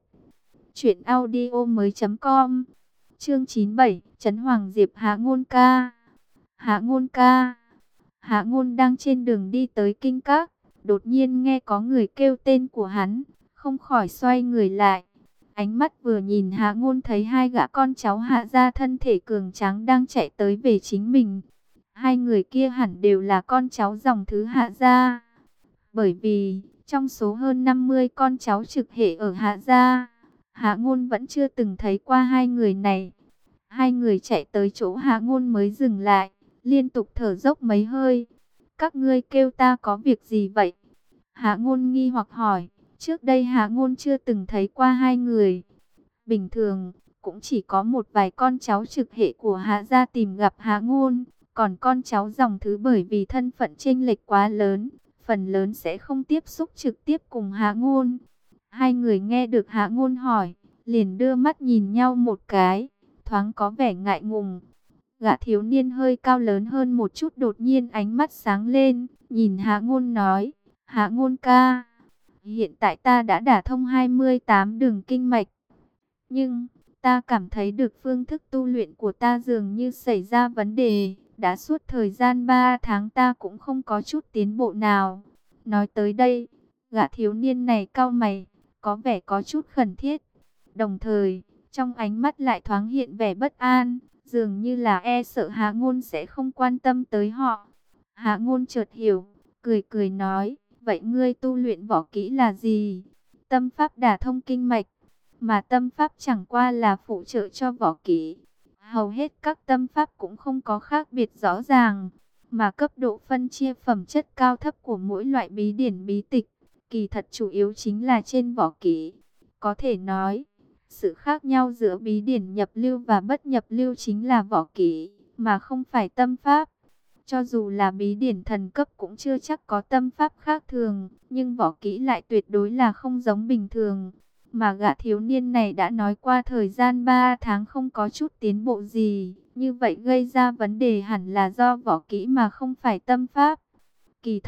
truyệnaudiomoi.com. Chương 97, Trấn Hoàng Diệp Hạ Ngôn ca. Hạ Ngôn ca. Hạ Ngôn đang trên đường đi tới Kinh Các, đột nhiên nghe có người kêu tên của hắn, không khỏi xoay người lại. Ánh mắt vừa nhìn Hạ Ngôn thấy hai gã con cháu Hạ gia thân thể cường tráng đang chạy tới về chính mình. Hai người kia hẳn đều là con cháu dòng thứ Hạ gia. Bởi vì, trong số hơn 50 con cháu trực hệ ở Hạ gia, Hạ Ngôn vẫn chưa từng thấy qua hai người này. Hai người chạy tới chỗ Hạ Ngôn mới dừng lại, liên tục thở dốc mấy hơi. Các ngươi kêu ta có việc gì vậy? Hạ Ngôn nghi hoặc hỏi. Trước đây Hạ Ngôn chưa từng thấy qua hai người. Bình thường, cũng chỉ có một vài con cháu trực hệ của Hạ gia tìm gặp Hạ Ngôn. Còn con cháu dòng thứ bởi vì thân phận chênh lệch quá lớn, phần lớn sẽ không tiếp xúc trực tiếp cùng Hạ Ngôn. Hai người nghe được Hạ Ngôn hỏi, liền đưa mắt nhìn nhau một cái, thoáng có vẻ ngại ngùng. Gã thiếu niên hơi cao lớn hơn một chút đột nhiên ánh mắt sáng lên, nhìn Hạ Ngôn nói, Hạ Ngôn ca, hiện tại ta đã đả thông 28 đường kinh mạch. Nhưng, ta cảm thấy được phương thức tu luyện của ta dường như xảy ra vấn đề. Đã suốt thời gian 3 tháng ta cũng không có chút tiến bộ nào. Nói tới đây, gã thiếu niên này cau mày, có vẻ có chút khẩn thiết. Đồng thời, trong ánh mắt lại thoáng hiện vẻ bất an, dường như là e sợ Hạ Ngôn sẽ không quan tâm tới họ. Hạ Ngôn chợt hiểu, cười cười nói, vậy ngươi tu luyện võ kỹ là gì? Tâm pháp đả thông kinh mạch, mà tâm pháp chẳng qua là phụ trợ cho võ kỹ. Hầu hết các tâm pháp cũng không có khác biệt rõ ràng, mà cấp độ phân chia phẩm chất cao thấp của mỗi loại bí điển bí tịch, kỳ thật chủ yếu chính là trên võ kỹ. Có thể nói, sự khác nhau giữa bí điển nhập lưu và bất nhập lưu chính là võ kỹ, mà không phải tâm pháp. Cho dù là bí điển thần cấp cũng chưa chắc có tâm pháp khác thường, nhưng võ kỹ lại tuyệt đối là không giống bình thường. Mà gã thiếu niên này đã nói qua thời gian 3 tháng không có chút tiến bộ gì, như vậy gây ra vấn đề hẳn là do võ kỹ mà không phải tâm pháp. Kỳ thật,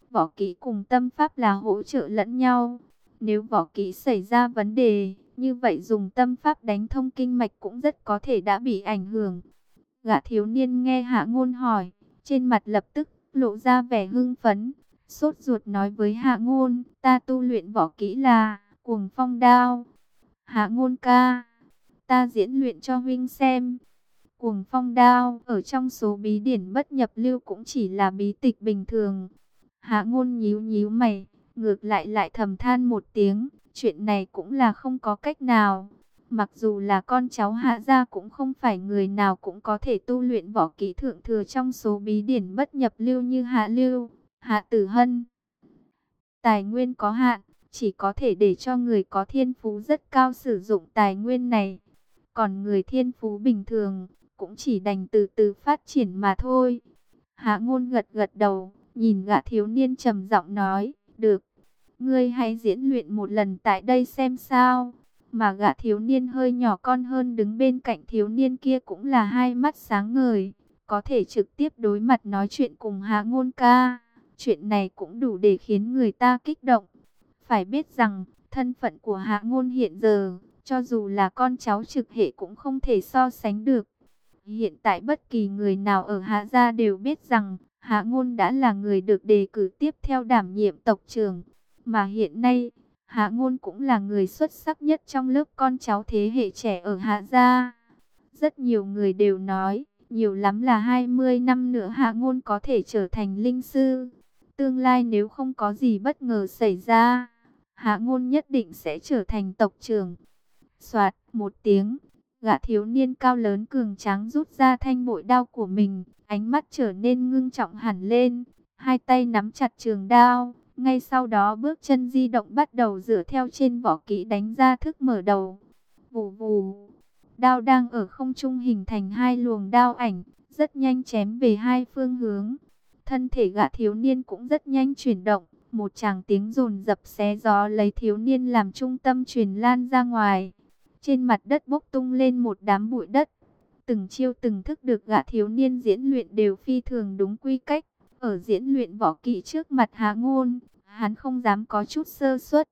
Võ kỹ cùng tâm pháp là hỗ trợ lẫn nhau. Nếu võ kỹ xảy ra vấn đề, như vậy dùng tâm pháp đánh thông kinh mạch cũng rất có thể đã bị ảnh hưởng. Gã thiếu niên nghe Hạ Ngôn hỏi, trên mặt lập tức lộ ra vẻ hưng phấn, sốt ruột nói với Hạ Ngôn, ta tu luyện võ kỹ là Cuồng Phong Đao. Hạ Ngôn ca, ta diễn luyện cho huynh xem. Cuồng Phong Đao ở trong số bí điển bất nhập lưu cũng chỉ là bí tịch bình thường. Hạ Ngôn nhíu nhíu mày, ngược lại thầm than một tiếng, chuyện này cũng là không có cách nào. Mặc dù là con cháu Hạ gia cũng không phải người nào cũng có thể tu luyện võ kỹ thượng thừa trong số bí điển bất nhập lưu như Hạ Lưu, Hạ Tử Hân. Tài nguyên có hạn, chỉ có thể để cho người có thiên phú rất cao sử dụng tài nguyên này. Còn người thiên phú bình thường, cũng chỉ đành từ từ phát triển mà thôi. Hạ Ngôn gật gật đầu, nhìn gã thiếu niên trầm giọng nói, được, ngươi hãy diễn luyện một lần tại đây xem sao. Mà gã thiếu niên hơi nhỏ con hơn đứng bên cạnh thiếu niên kia cũng là hai mắt sáng ngời, có thể trực tiếp đối mặt nói chuyện cùng Hạ Ngôn ca. Chuyện này cũng đủ để khiến người ta kích động. Phải biết rằng, thân phận của Hạ Ngôn hiện giờ, cho dù là con cháu trực hệ cũng không thể so sánh được. Hiện tại bất kỳ người nào ở Hạ gia đều biết rằng, Hạ Ngôn đã là người được đề cử tiếp theo đảm nhiệm tộc trưởng. Mà hiện nay, Hạ Ngôn cũng là người xuất sắc nhất trong lớp con cháu thế hệ trẻ ở Hạ gia. Rất nhiều người đều nói, nhiều lắm là 20 năm nữa Hạ Ngôn có thể trở thành linh sư. Tương lai nếu không có gì bất ngờ xảy ra, Hạ Ngôn nhất định sẽ trở thành tộc trưởng. Soạt một tiếng, gã thiếu niên cao lớn cường tráng rút ra thanh bội đao của mình, ánh mắt trở nên ngưng trọng hẳn lên, hai tay nắm chặt trường đao, ngay sau đó bước chân di động bắt đầu dựa theo trên võ kỹ đánh ra thức mở đầu. Vù vù, đao đang ở không trung hình thành hai luồng đao ảnh, rất nhanh chém về hai phương hướng. Thân thể gã thiếu niên cũng rất nhanh chuyển động, một tràng tiếng dồn dập xé gió lấy thiếu niên làm trung tâm truyền lan ra ngoài. Trên mặt đất bốc tung lên một đám bụi đất. Từng chiêu từng thức được gã thiếu niên diễn luyện đều phi thường đúng quy cách. Ở diễn luyện võ kỹ trước mặt Hạ Ngôn, hắn không dám có chút sơ suất.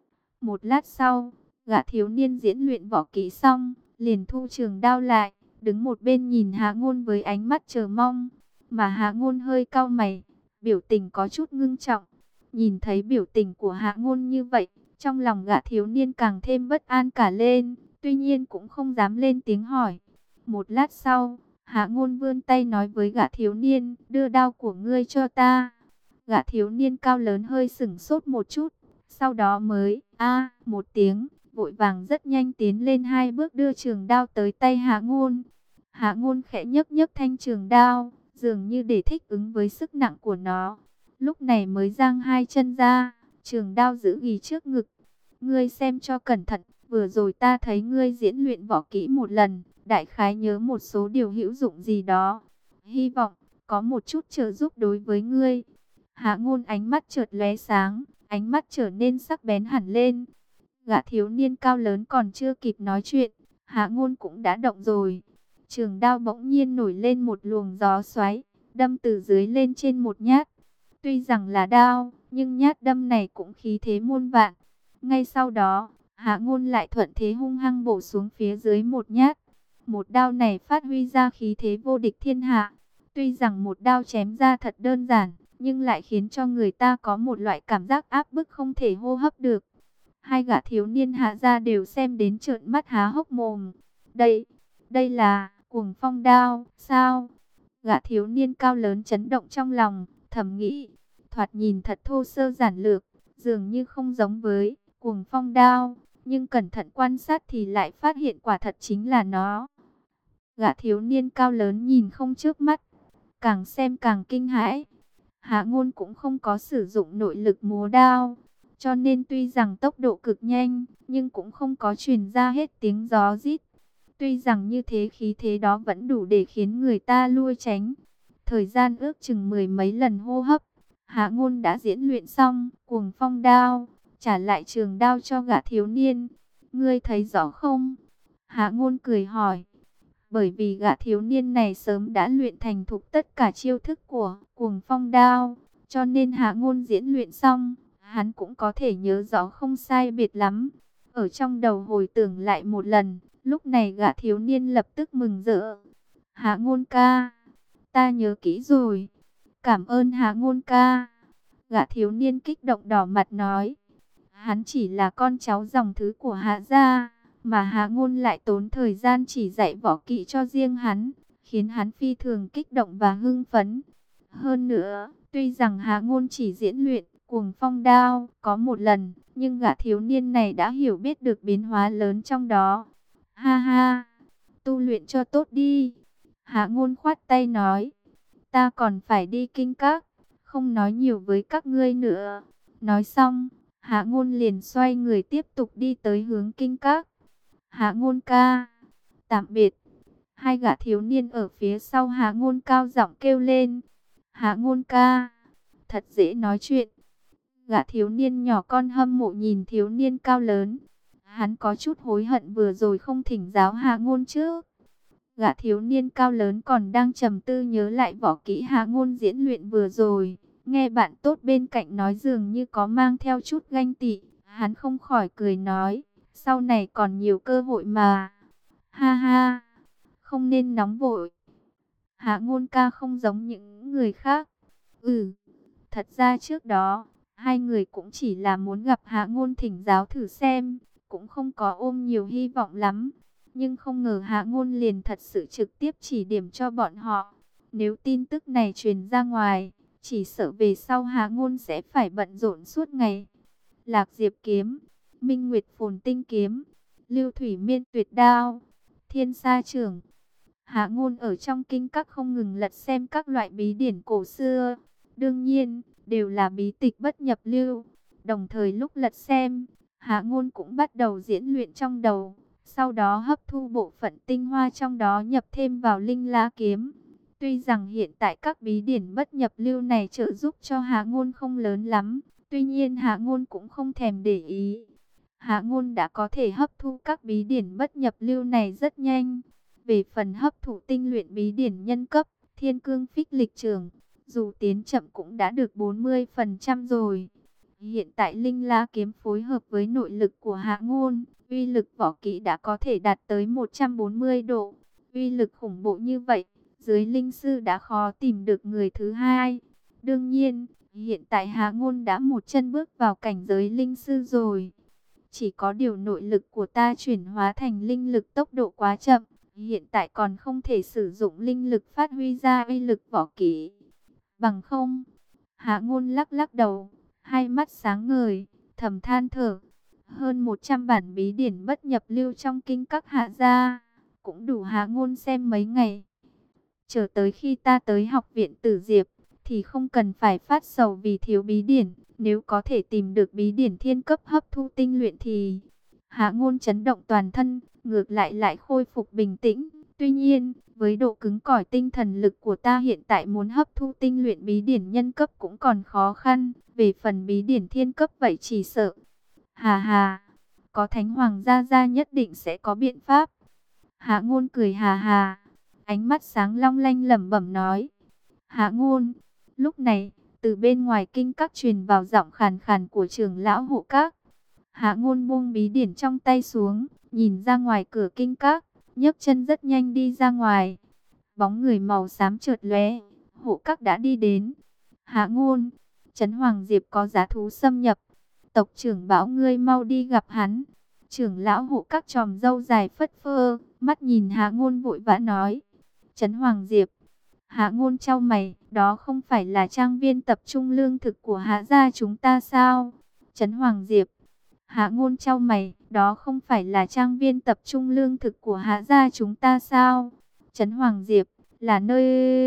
Một lát sau, gã thiếu niên diễn luyện võ kỹ xong, liền thu trường đao lại, đứng một bên nhìn Hạ Ngôn với ánh mắt chờ mong. Mà Hạ Ngôn hơi cau mày, biểu tình có chút ngưng trọng. Nhìn thấy biểu tình của Hạ Ngôn như vậy, trong lòng gã thiếu niên càng thêm bất an cả lên, tuy nhiên cũng không dám lên tiếng hỏi. Một lát sau, Hạ Ngôn vươn tay nói với gã thiếu niên, đưa đao của ngươi cho ta. Gã thiếu niên cao lớn hơi sửng sốt một chút, sau đó mới, một tiếng, vội vàng rất nhanh tiến lên hai bước đưa trường đao tới tay Hạ Ngôn. Hạ Ngôn khẽ nhấc nhấc thanh trường đao, dường như để thích ứng với sức nặng của nó. Lúc này mới giang hai chân ra, trường đao giữ ghì trước ngực. Ngươi xem cho cẩn thận, vừa rồi ta thấy ngươi diễn luyện võ kỹ một lần, đại khái nhớ một số điều hữu dụng gì đó. Hy vọng có một chút trợ giúp đối với ngươi. Hạ Ngôn ánh mắt chợt lóe sáng, ánh mắt trở nên sắc bén hẳn lên. Gã thiếu niên cao lớn còn chưa kịp nói chuyện, Hạ Ngôn cũng đã động rồi. Trường đao bỗng nhiên nổi lên một luồng gió xoáy, đâm từ dưới lên trên một nhát. Tuy rằng là đao, nhưng nhát đâm này cũng khí thế muôn vạn. Ngay sau đó, Hạ Ngôn lại thuận thế hung hăng bổ xuống phía dưới một nhát. Một đao này phát huy ra khí thế vô địch thiên hạ. Tuy rằng một đao chém ra thật đơn giản, nhưng lại khiến cho người ta có một loại cảm giác áp bức không thể hô hấp được. Hai gã thiếu niên Hạ gia đều xem đến trợn mắt há hốc mồm. Đây là Cuồng Phong đao, sao? Gã thiếu niên cao lớn chấn động trong lòng, thầm nghĩ, thoạt nhìn thật thô sơ giản lược, dường như không giống với Cuồng Phong đao, nhưng cẩn thận quan sát thì lại phát hiện quả thật chính là nó. Gã thiếu niên cao lớn nhìn không chớp mắt, càng xem càng kinh hãi. Hạ Ngôn cũng không có sử dụng nội lực múa đao, cho nên tuy rằng tốc độ cực nhanh, nhưng cũng không có truyền ra hết tiếng gió rít. Tuy rằng như thế khí thế đó vẫn đủ để khiến người ta lui tránh. Thời gian ước chừng mười mấy lần hô hấp, Hạ Ngôn đã diễn luyện xong Cuồng Phong đao, trả lại trường đao cho gã thiếu niên. Ngươi thấy rõ không? Hạ Ngôn cười hỏi. Bởi vì gã thiếu niên này sớm đã luyện thành thục tất cả chiêu thức của Cuồng Phong đao, cho nên Hạ Ngôn diễn luyện xong, hắn cũng có thể nhớ rõ không sai biệt lắm. Ở trong đầu hồi tưởng lại một lần, lúc này gã thiếu niên lập tức mừng rỡ. Hạ Ngôn ca, ta nhớ kỹ rồi. Cảm ơn Hạ Ngôn ca. Gã thiếu niên kích động đỏ mặt nói. Hắn chỉ là con cháu dòng thứ của Hạ gia, mà Hạ Ngôn lại tốn thời gian chỉ dạy võ kỹ cho riêng hắn, khiến hắn phi thường kích động và hưng phấn. Hơn nữa, tuy rằng Hạ Ngôn chỉ diễn luyện Cuồng Phong Đao có một lần, nhưng gã thiếu niên này đã hiểu biết được biến hóa lớn trong đó. Ha ha, tu luyện cho tốt đi. Hạ Ngôn khoát tay nói, ta còn phải đi kinh các, không nói nhiều với các ngươi nữa. Nói xong, Hạ Ngôn liền xoay người tiếp tục đi tới hướng kinh các. Hạ Ngôn ca, tạm biệt. Hai gã thiếu niên ở phía sau Hạ Ngôn cao giọng kêu lên. Hạ Ngôn ca, thật dễ nói chuyện. Gã thiếu niên nhỏ con hâm mộ nhìn thiếu niên cao lớn. Hắn có chút hối hận vừa rồi không thỉnh giáo Hạ Ngôn trước. Gã thiếu niên cao lớn còn đang trầm tư nhớ lại võ kỹ Hạ Ngôn diễn luyện vừa rồi. Nghe bạn tốt bên cạnh nói dường như có mang theo chút ganh tị. Hắn không khỏi cười nói, sau này còn nhiều cơ hội mà. Ha ha, không nên nóng vội. Hạ Ngôn ca không giống những người khác. Thật ra trước đó, hai người cũng chỉ là muốn gặp Hạ Ngôn thỉnh giáo thử xem, cũng không có ôm nhiều hy vọng lắm. Nhưng không ngờ Hạ Ngôn liền thật sự trực tiếp chỉ điểm cho bọn họ. Nếu tin tức này truyền ra ngoài, chỉ sợ về sau Hạ Ngôn sẽ phải bận rộn suốt ngày. Lạc Diệp kiếm, Minh Nguyệt Phồn Tinh kiếm, Lưu Thủy Miên Tuyệt đao, Thiên Sa trưởng. Hạ Ngôn ở trong kinh các không ngừng lật xem các loại bí điển cổ xưa. Đương nhiên, đều là bí tịch bất nhập lưu. Đồng thời lúc lật xem, Hạ Ngôn cũng bắt đầu diễn luyện trong đầu. Sau đó hấp thu bộ phận tinh hoa trong đó nhập thêm vào Linh La kiếm. Tuy rằng hiện tại các bí điển bất nhập lưu này trợ giúp cho Hạ Ngôn không lớn lắm. Tuy nhiên Hạ Ngôn cũng không thèm để ý. Hạ Ngôn đã có thể hấp thu các bí điển bất nhập lưu này rất nhanh. Về phần hấp thụ tinh luyện bí điển nhân cấp, Thiên Cương Phích Lịch Trưởng, dù tiến chậm cũng đã được 40% rồi. Hiện tại Linh La kiếm phối hợp với nội lực của Hạ Ngôn, uy lực võ kỹ đã có thể đạt tới 140 độ. Uy lực khủng bố như vậy, dưới linh sư đã khó tìm được người thứ hai. Đương nhiên, hiện tại Hạ Ngôn đã một chân bước vào cảnh giới linh sư rồi. Chỉ có điều nội lực của ta chuyển hóa thành linh lực tốc độ quá chậm. Hiện tại còn không thể sử dụng linh lực phát huy ra uy lực võ kỹ. Bằng không, Hạ Ngôn lắc lắc đầu, hai mắt sáng ngời, thầm than thở. Hơn 100 bản bí điển bất nhập lưu trong kinh các Hạ gia, cũng đủ Hạ Ngôn xem mấy ngày. Chờ tới khi ta tới học viện Tử Diệp, thì không cần phải phát sầu vì thiếu bí điển. Nếu có thể tìm được bí điển thiên cấp hấp thu tinh luyện thì... Hạ Ngôn chấn động toàn thân, ngược lại khôi phục bình tĩnh. Tuy nhiên, với độ cứng cỏi tinh thần lực của ta hiện tại muốn hấp thu tinh luyện bí điển nhân cấp cũng còn khó khăn. Về phần bí điển thiên cấp vậy chỉ sợ. Hà hà, có Thánh Hoàng gia gia nhất định sẽ có biện pháp. Hạ Ngôn cười hà hà, ánh mắt sáng long lanh lẩm bẩm nói. Hạ Ngôn, lúc này, từ bên ngoài kinh các truyền vào giọng khàn khàn của trưởng lão hộ các. Hạ Ngôn buông bí điển trong tay xuống, nhìn ra ngoài cửa kinh các, nhấc chân rất nhanh đi ra ngoài. Bóng người màu xám chợt lóe, hộ các đã đi đến. Hạ Ngôn, Trấn Hoàng Diệp có giá thú xâm nhập, tộc trưởng bảo ngươi mau đi gặp hắn. Trưởng lão hộ các chòm râu dài phất phơ, mắt nhìn Hạ Ngôn vội vã nói. Trấn Hoàng Diệp. Hạ Ngôn chau mày, đó không phải là trang viên tập trung lương thực của Hạ gia chúng ta sao? Trấn Hoàng Diệp. Hạ Ngôn chau mày, đó không phải là trang viên tập trung lương thực của Hạ gia chúng ta sao? Trấn Hoàng Diệp, là nơi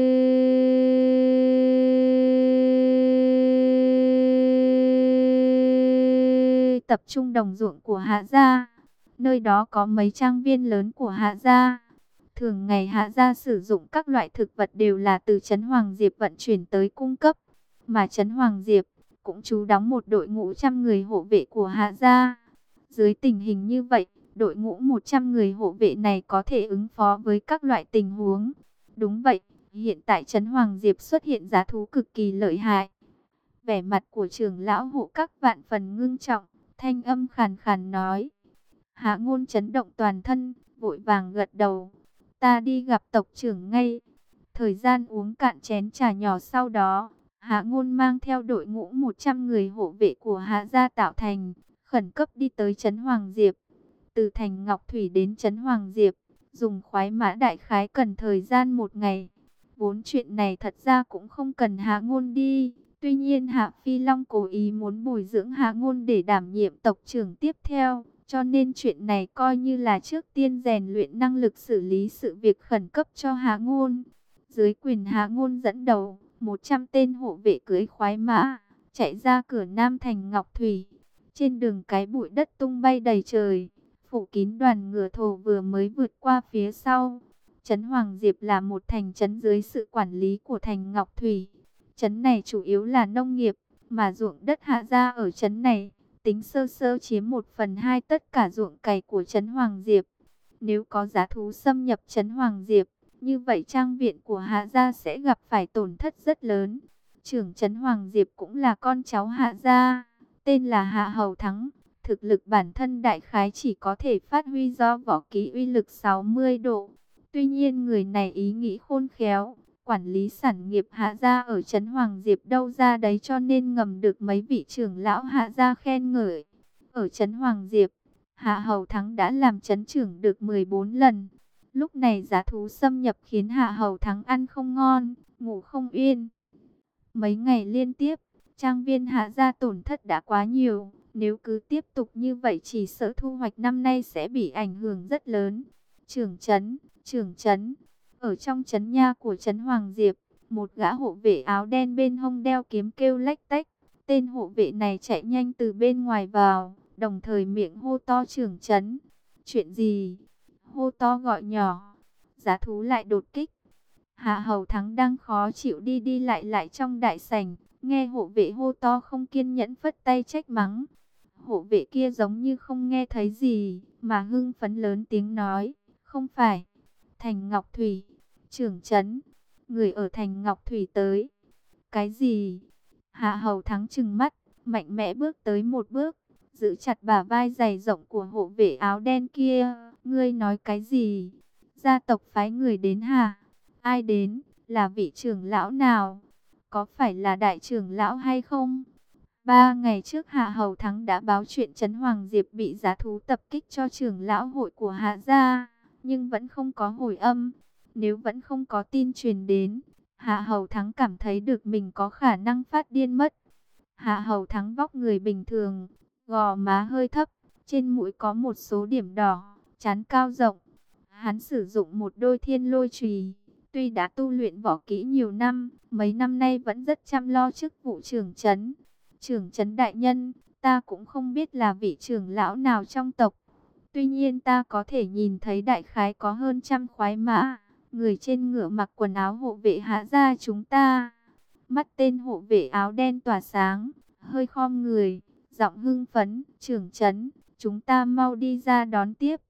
tập trung đồng ruộng của Hạ gia. Nơi đó có mấy trang viên lớn của Hạ gia. Thường ngày Hạ gia sử dụng các loại thực vật đều là từ Trấn Hoàng Diệp vận chuyển tới cung cấp. Mà Trấn Hoàng Diệp cũng trú đóng một đội ngũ 100 người hộ vệ của Hạ gia. Dưới tình hình như vậy, đội ngũ 100 người hộ vệ này có thể ứng phó với các loại tình huống. Đúng vậy, hiện tại Trấn Hoàng Diệp xuất hiện giá thú cực kỳ lợi hại. Vẻ mặt của trưởng lão hộ các vạn phần ngưng trọng, thanh âm khàn khàn nói. Hạ Ngôn chấn động toàn thân, vội vàng gật đầu. Ta đi gặp tộc trưởng ngay. Thời gian uống cạn chén trà nhỏ sau đó, Hạ Ngôn mang theo đội ngũ 100 người hộ vệ của Hạ gia tạo thành, khẩn cấp đi tới trấn Hoàng Diệp. Từ thành Ngọc Thủy đến trấn Hoàng Diệp, dùng khoái mã đại khái cần thời gian 1 ngày. Vốn chuyện này thật ra cũng không cần Hạ Ngôn đi. Tuy nhiên Hạ Phi Long cố ý muốn bồi dưỡng Hạ Ngôn để đảm nhiệm tộc trưởng tiếp theo. Cho nên chuyện này coi như là trước tiên rèn luyện năng lực xử lý sự việc khẩn cấp cho Hạ Ngôn. Dưới quyền Hạ Ngôn dẫn đầu, 100 tên hộ vệ cưỡi khoái mã, chạy ra cửa Nam thành Ngọc Thủy. Trên đường cái bụi đất tung bay đầy trời, phủ kín đoàn ngựa thổ vừa mới vượt qua phía sau. Trấn Hoàng Diệp là một thành trấn dưới sự quản lý của thành Ngọc Thủy. Trấn này chủ yếu là nông nghiệp, mà ruộng đất Hạ gia ở trấn này, tính sơ sơ chiếm 1/2 tất cả ruộng cày của trấn Hoàng Diệp. Nếu có giá thú xâm nhập trấn Hoàng Diệp, như vậy trang viện của Hạ gia sẽ gặp phải tổn thất rất lớn. Trưởng trấn Hoàng Diệp cũng là con cháu Hạ gia, tên là Hạ Hầu Thắng. Thực lực bản thân đại khái chỉ có thể phát huy do võ kỹ uy lực 60 độ. Tuy nhiên người này ý nghĩ khôn khéo, quản lý sản nghiệp Hạ gia ở trấn Hoàng Diệp đâu ra đấy, cho nên ngầm được mấy vị trưởng lão Hạ gia khen ngợi. Ở trấn Hoàng Diệp, Hạ Hầu Thắng đã làm trấn trưởng được 14 lần. Lúc này giá thú xâm nhập khiến Hạ Hầu Thắng ăn không ngon, ngủ không yên. Mấy ngày liên tiếp, trang viên Hạ gia tổn thất đã quá nhiều. Nếu cứ tiếp tục như vậy chỉ sợ thu hoạch năm nay sẽ bị ảnh hưởng rất lớn. Trưởng trấn. Ở trong trấn nha của trấn Hoàng Diệp, một gã hộ vệ áo đen bên hông đeo kiếm kêu lách tách. Tên hộ vệ này chạy nhanh từ bên ngoài vào, đồng thời miệng hô to trưởng trấn. Chuyện gì? Hô to gọi nhỏ. Giá thú lại đột kích. Hạ Hầu Thắng đang khó chịu đi đi lại trong đại sảnh, nghe hộ vệ hô to không kiên nhẫn phất tay trách mắng. Hộ vệ kia giống như không nghe thấy gì, mà hưng phấn lớn tiếng nói, không phải, thành Ngọc Thủy, trưởng trấn, người ở thành Ngọc Thủy tới. Cái gì? Hạ Hầu Thắng trừng mắt, mạnh mẽ bước tới một bước, giữ chặt bả vai dày rộng của hộ vệ áo đen kia. Ngươi nói cái gì? Gia tộc phái người đến hả? Ai đến? Là vị trưởng lão nào? Có phải là đại trưởng lão hay không? 3 ngày trước Hạ Hầu Thắng đã báo chuyện trấn Hoàng Diệp bị giá thú tập kích cho trưởng lão hội của Hạ gia, nhưng vẫn không có hồi âm. Nếu vẫn không có tin truyền đến, Hạ Hầu Thắng cảm thấy được mình có khả năng phát điên mất. Hạ Hầu Thắng vóc người bình thường, gò má hơi thấp, trên mũi có một số điểm đỏ, trán cao rộng. Hắn sử dụng một đôi thiên lôi chùy. Tuy đã tu luyện võ kỹ nhiều năm, mấy năm nay vẫn rất chăm lo chức vụ trưởng trấn. Trưởng trấn đại nhân, ta cũng không biết là vị trưởng lão nào trong tộc. Tuy nhiên ta có thể nhìn thấy đại khái có hơn 100 khoái mã. Người trên ngựa mặc quần áo hộ vệ Hạ gia chúng ta. Mắt tên hộ vệ áo đen tỏa sáng, hơi khom người, giọng hưng phấn. Trưởng trấn, chúng ta mau đi ra đón tiếp.